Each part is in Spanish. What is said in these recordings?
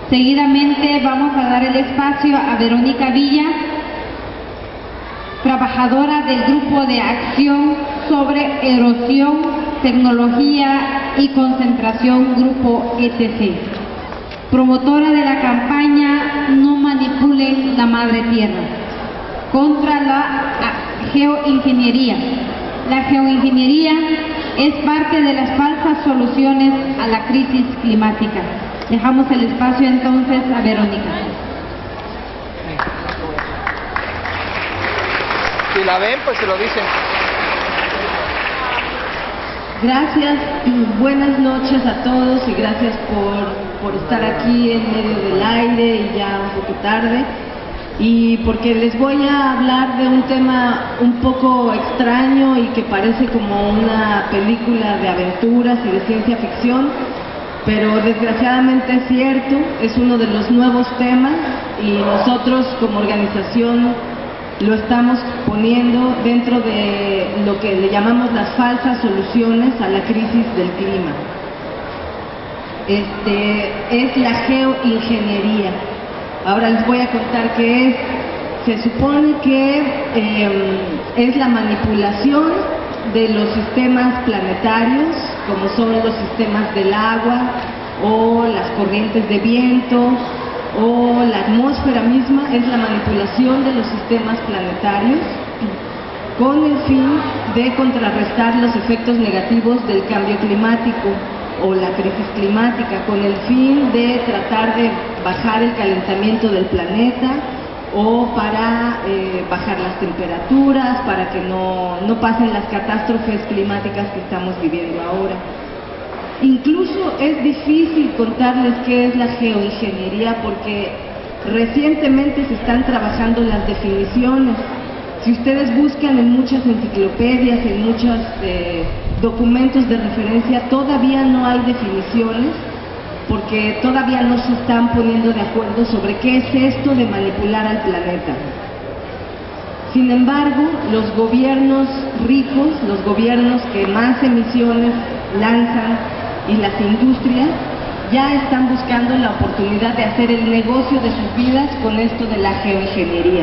Seguidamente vamos a dar el espacio a Verónica Villa, trabajadora del Grupo de Acción sobre Erosión, Tecnología y Concentración Grupo ETC, promotora de la campaña No manipulen la Madre Tierra contra la geoingeniería. La geoingeniería es parte de las falsas soluciones a la crisis climática. Dejamos el espacio entonces a Verónica. Si la ven, pues se lo dicen. Gracias, buenas noches a todos y gracias por estar aquí en medio del aire y ya un poco tarde. Y porque les voy a hablar de un tema un poco extraño y que parece como una película de aventuras y de ciencia ficción, pero desgraciadamente es cierto, es uno de los nuevos temas y nosotros como organización lo estamos poniendo dentro de lo que le llamamos las falsas soluciones a la crisis del clima. Es la geoingeniería. Ahora les voy a contar qué es. Se supone que es la manipulación de los sistemas planetarios, como son los sistemas del agua o las corrientes de viento o la atmósfera misma, es la manipulación de los sistemas planetarios con el fin de contrarrestar los efectos negativos del cambio climático o la crisis climática, con el fin de tratar de bajar el calentamiento del planeta o para bajar las temperaturas, para que no pasen las catástrofes climáticas que estamos viviendo ahora. Incluso es difícil contarles qué es la geoingeniería porque recientemente se están trabajando las definiciones. Si ustedes buscan en muchas enciclopedias, en muchos documentos de referencia, todavía no hay definiciones porque todavía no se están poniendo de acuerdo sobre qué es esto de manipular al planeta. Sin embargo, los gobiernos ricos, los gobiernos que más emisiones lanzan y las industrias ya están buscando la oportunidad de hacer el negocio de sus vidas con esto de la geoingeniería.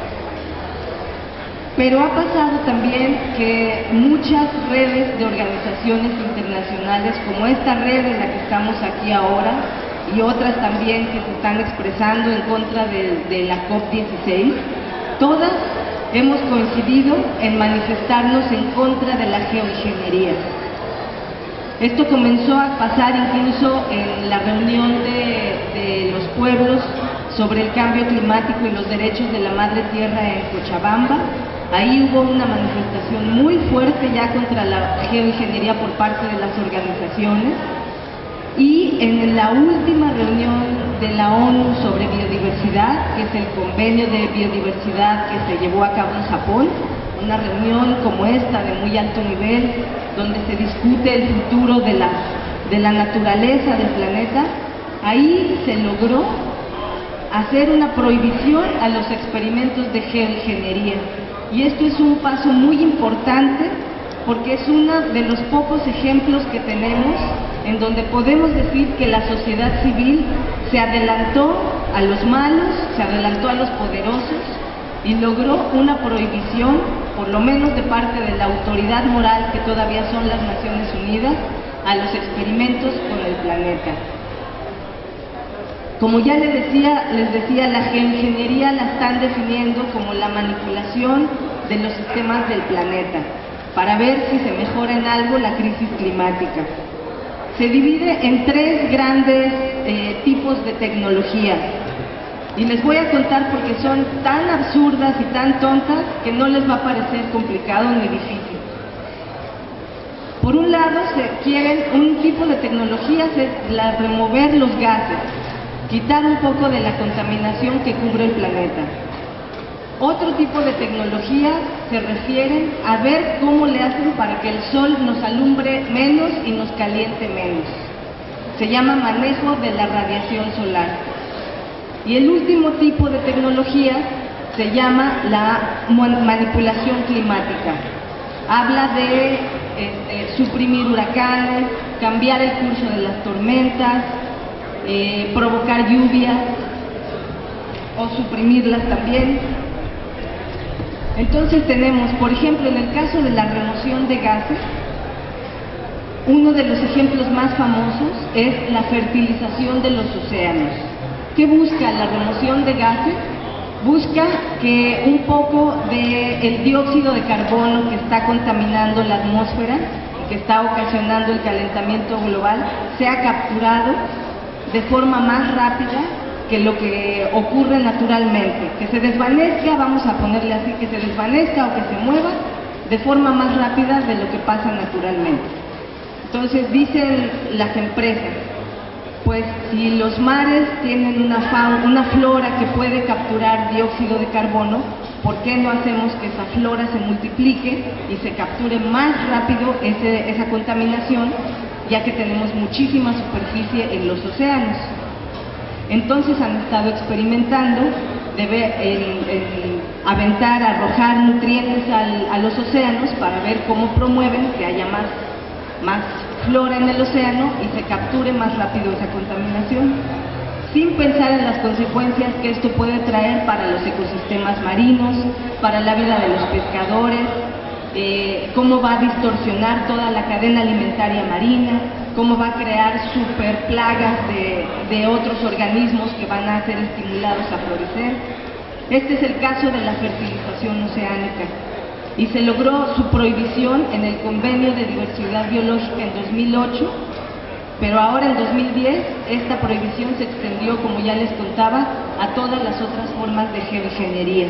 Pero ha pasado también que muchas redes de organizaciones internacionales, como esta red en la que estamos aquí ahora, y otras también que se están expresando en contra de la COP16, todas hemos coincidido en manifestarnos en contra de la geoingeniería. Esto comenzó a pasar incluso en la reunión de los pueblos sobre el cambio climático y los derechos de la madre tierra en Cochabamba. Ahí hubo una manifestación muy fuerte ya contra la geoingeniería por parte de las organizaciones. Y en la última reunión de la ONU sobre biodiversidad, que es el convenio de biodiversidad que se llevó a cabo en Japón, una reunión como esta de muy alto nivel, donde se discute el futuro de la naturaleza del planeta, ahí se logró hacer una prohibición a los experimentos de geoingeniería. Y esto es un paso muy importante porque es uno de los pocos ejemplos que tenemos en donde podemos decir que la sociedad civil se adelantó a los malos, se adelantó a los poderosos y logró una prohibición, por lo menos de parte de la autoridad moral que todavía son las Naciones Unidas, a los experimentos con el planeta. Como ya les decía, la geoingeniería la están definiendo como la manipulación de los sistemas del planeta para ver si se mejora en algo la crisis climática. Se divide en tres grandes tipos de tecnología y les voy a contar porque son tan absurdas y tan tontas que no les va a parecer complicado ni difícil. Por un lado, se quieren un tipo de tecnología, es la remover los gases, quitar un poco de la contaminación que cubre el planeta. Otro tipo de tecnología se refiere a ver cómo le hacen para que el sol nos alumbre menos y nos caliente menos. Se llama manejo de la radiación solar. Y el último tipo de tecnología se llama la manipulación climática. Habla de suprimir huracanes, cambiar el curso de las tormentas, provocar lluvias o suprimirlas también. Entonces tenemos, por ejemplo, en el caso de la remoción de gases, uno de los ejemplos más famosos es la fertilización de los océanos. ¿Qué busca la remoción de gases? Busca que un poco del dióxido de carbono que está contaminando la atmósfera y que está ocasionando el calentamiento global sea capturado de forma más rápida que lo que ocurre naturalmente, que se desvanezca, vamos a ponerle así, que se desvanezca o que se mueva de forma más rápida de lo que pasa naturalmente. Entonces dicen las empresas, pues si los mares tienen una flora que puede capturar dióxido de carbono, ¿por qué no hacemos que esa flora se multiplique y se capture más rápido esa contaminación, ya que tenemos muchísima superficie en los océanos? Entonces han estado experimentando en aventar, arrojar nutrientes a los océanos para ver cómo promueven que haya más flora en el océano y se capture más rápido esa contaminación, sin pensar en las consecuencias que esto puede traer para los ecosistemas marinos, para la vida de los pescadores, cómo va a distorsionar toda la cadena alimentaria marina, cómo va a crear super plagas de otros organismos que van a ser estimulados a florecer. Este es el caso de la fertilización oceánica y se logró su prohibición en el Convenio de Diversidad Biológica en 2008, pero ahora en 2010 esta prohibición se extendió, como ya les contaba, a todas las otras formas de geoingeniería.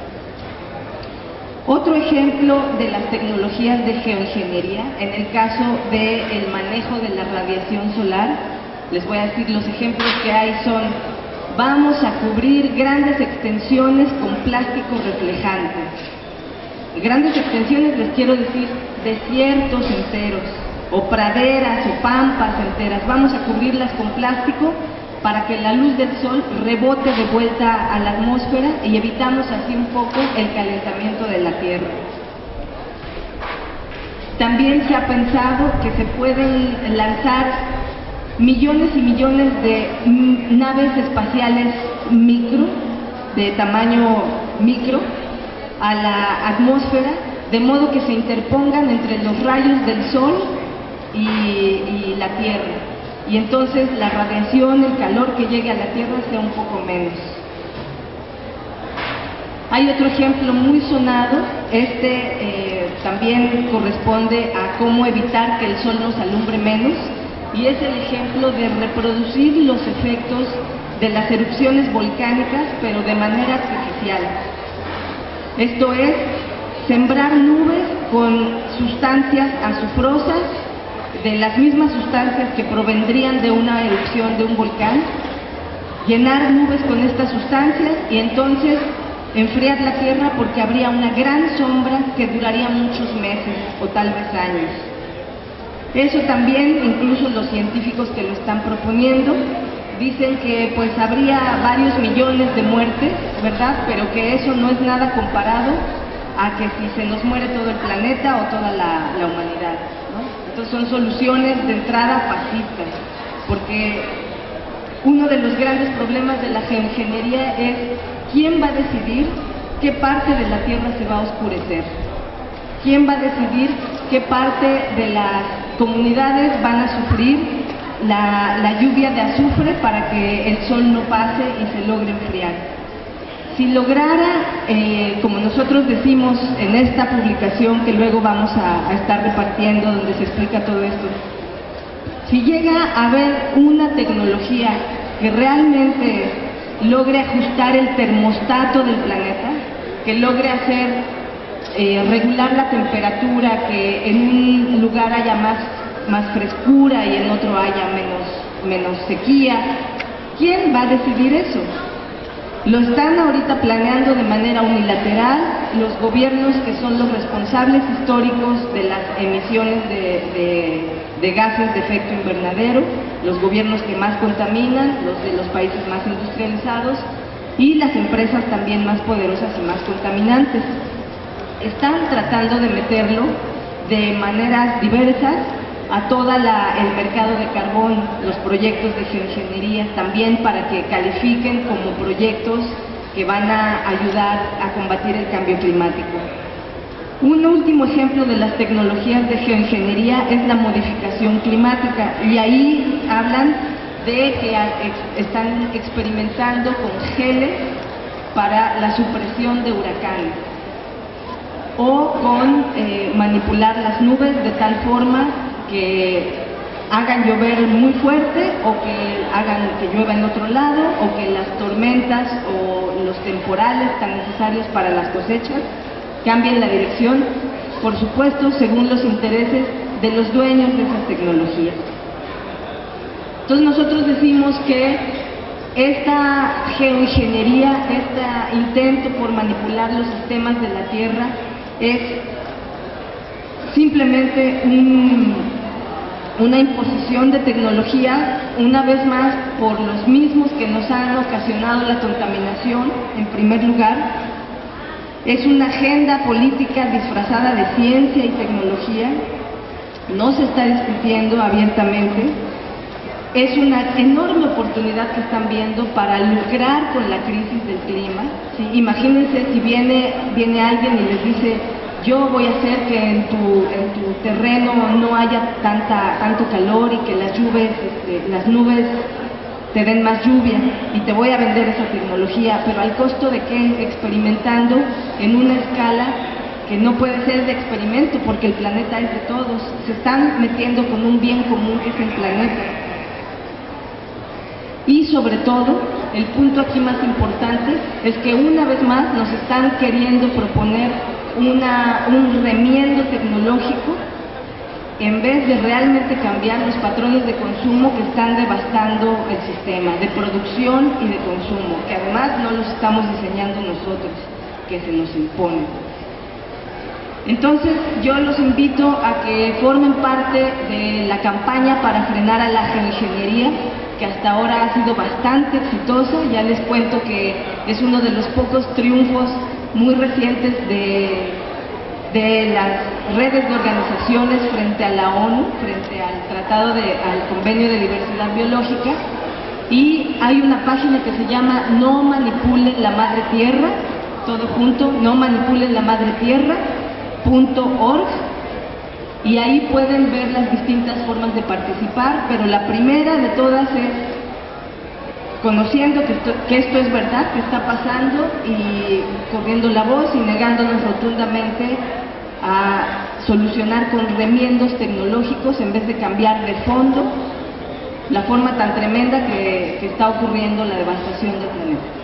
Otro ejemplo de las tecnologías de geoingeniería, en el caso del manejo de la radiación solar, les voy a decir los ejemplos que hay son: vamos a cubrir grandes extensiones con plástico reflejante. Grandes extensiones, les quiero decir, desiertos enteros, o praderas o pampas enteras, vamos a cubrirlas con plástico para que la luz del sol rebote de vuelta a la atmósfera y evitamos así un poco el calentamiento de la Tierra. También se ha pensado que se pueden lanzar millones y millones de naves espaciales micro, de tamaño micro, a la atmósfera, de modo que se interpongan entre los rayos del sol y la Tierra, y entonces la radiación, el calor que llegue a la Tierra sea un poco menos. Hay otro ejemplo muy sonado, también corresponde a cómo evitar que el sol nos alumbre menos, y es el ejemplo de reproducir los efectos de las erupciones volcánicas, pero de manera artificial. Esto es, sembrar nubes con sustancias azufrosas, de las mismas sustancias que provendrían de una erupción de un volcán, llenar nubes con estas sustancias y entonces enfriar la Tierra, porque habría una gran sombra que duraría muchos meses o tal vez años. Eso también, incluso los científicos que lo están proponiendo, dicen que pues habría varios millones de muertes, ¿verdad? Pero que eso no es nada comparado a que si se nos muere todo el planeta o toda la humanidad, ¿no? Entonces son soluciones de entrada pacíficas, porque uno de los grandes problemas de la geoingeniería es quién va a decidir qué parte de la Tierra se va a oscurecer, quién va a decidir qué parte de las comunidades van a sufrir la lluvia de azufre para que el sol no pase y se logre enfriar. Si lograra, como nosotros decimos en esta publicación que luego vamos a estar repartiendo, donde se explica todo esto, si llega a haber una tecnología que realmente logre ajustar el termostato del planeta, que logre regular la temperatura, que en un lugar haya más frescura y en otro haya menos sequía, ¿quién va a decidir eso? Lo están ahorita planeando de manera unilateral los gobiernos que son los responsables históricos de las emisiones de gases de efecto invernadero, los gobiernos que más contaminan, los de los países más industrializados y las empresas también más poderosas y más contaminantes. Están tratando de meterlo de maneras diversas, a todo el mercado de carbón, los proyectos de geoingeniería, también para que califiquen como proyectos que van a ayudar a combatir el cambio climático. Un último ejemplo de las tecnologías de geoingeniería es la modificación climática, y ahí hablan de que están experimentando con geles para la supresión de huracanes, o con manipular las nubes de tal forma que hagan llover muy fuerte, o que hagan que llueva en otro lado, o que las tormentas o los temporales tan necesarios para las cosechas cambien la dirección, por supuesto, según los intereses de los dueños de esas tecnologías. Entonces nosotros decimos que esta geoingeniería, este intento por manipular los sistemas de la Tierra, es simplemente una imposición de tecnología, una vez más por los mismos que nos han ocasionado la contaminación, en primer lugar. Es una agenda política disfrazada de ciencia y tecnología, no se está discutiendo abiertamente. Es una enorme oportunidad que están viendo para lucrar con la crisis del clima. ¿Sí? Imagínense si viene alguien y les dice: yo voy a hacer que en tu terreno no haya tanto calor y que las nubes te den más lluvia, y te voy a vender esa tecnología, pero al costo de que experimentando en una escala que no puede ser de experimento, porque el planeta es de todos. Se están metiendo con un bien común que es el planeta. Y sobre todo, el punto aquí más importante es que una vez más nos están queriendo proponer un remiendo tecnológico, en vez de realmente cambiar los patrones de consumo que están devastando el sistema de producción y de consumo, que además no los estamos diseñando nosotros, que se nos imponen. Entonces yo los invito a que formen parte de la campaña para frenar a la geoingeniería, que hasta ahora ha sido bastante exitosa. Ya les cuento que es uno de los pocos triunfos muy recientes de las redes de organizaciones frente a la ONU, frente al al Convenio de Diversidad Biológica. Y hay una página que se llama No Manipulen la Madre Tierra, todo junto, no manipulen la madre tierra.org, y ahí pueden ver las distintas formas de participar, pero la primera de todas es conociendo que esto es verdad, que está pasando, y corriendo la voz y negándonos rotundamente a solucionar con remiendos tecnológicos en vez de cambiar de fondo la forma tan tremenda que está ocurriendo la devastación del planeta.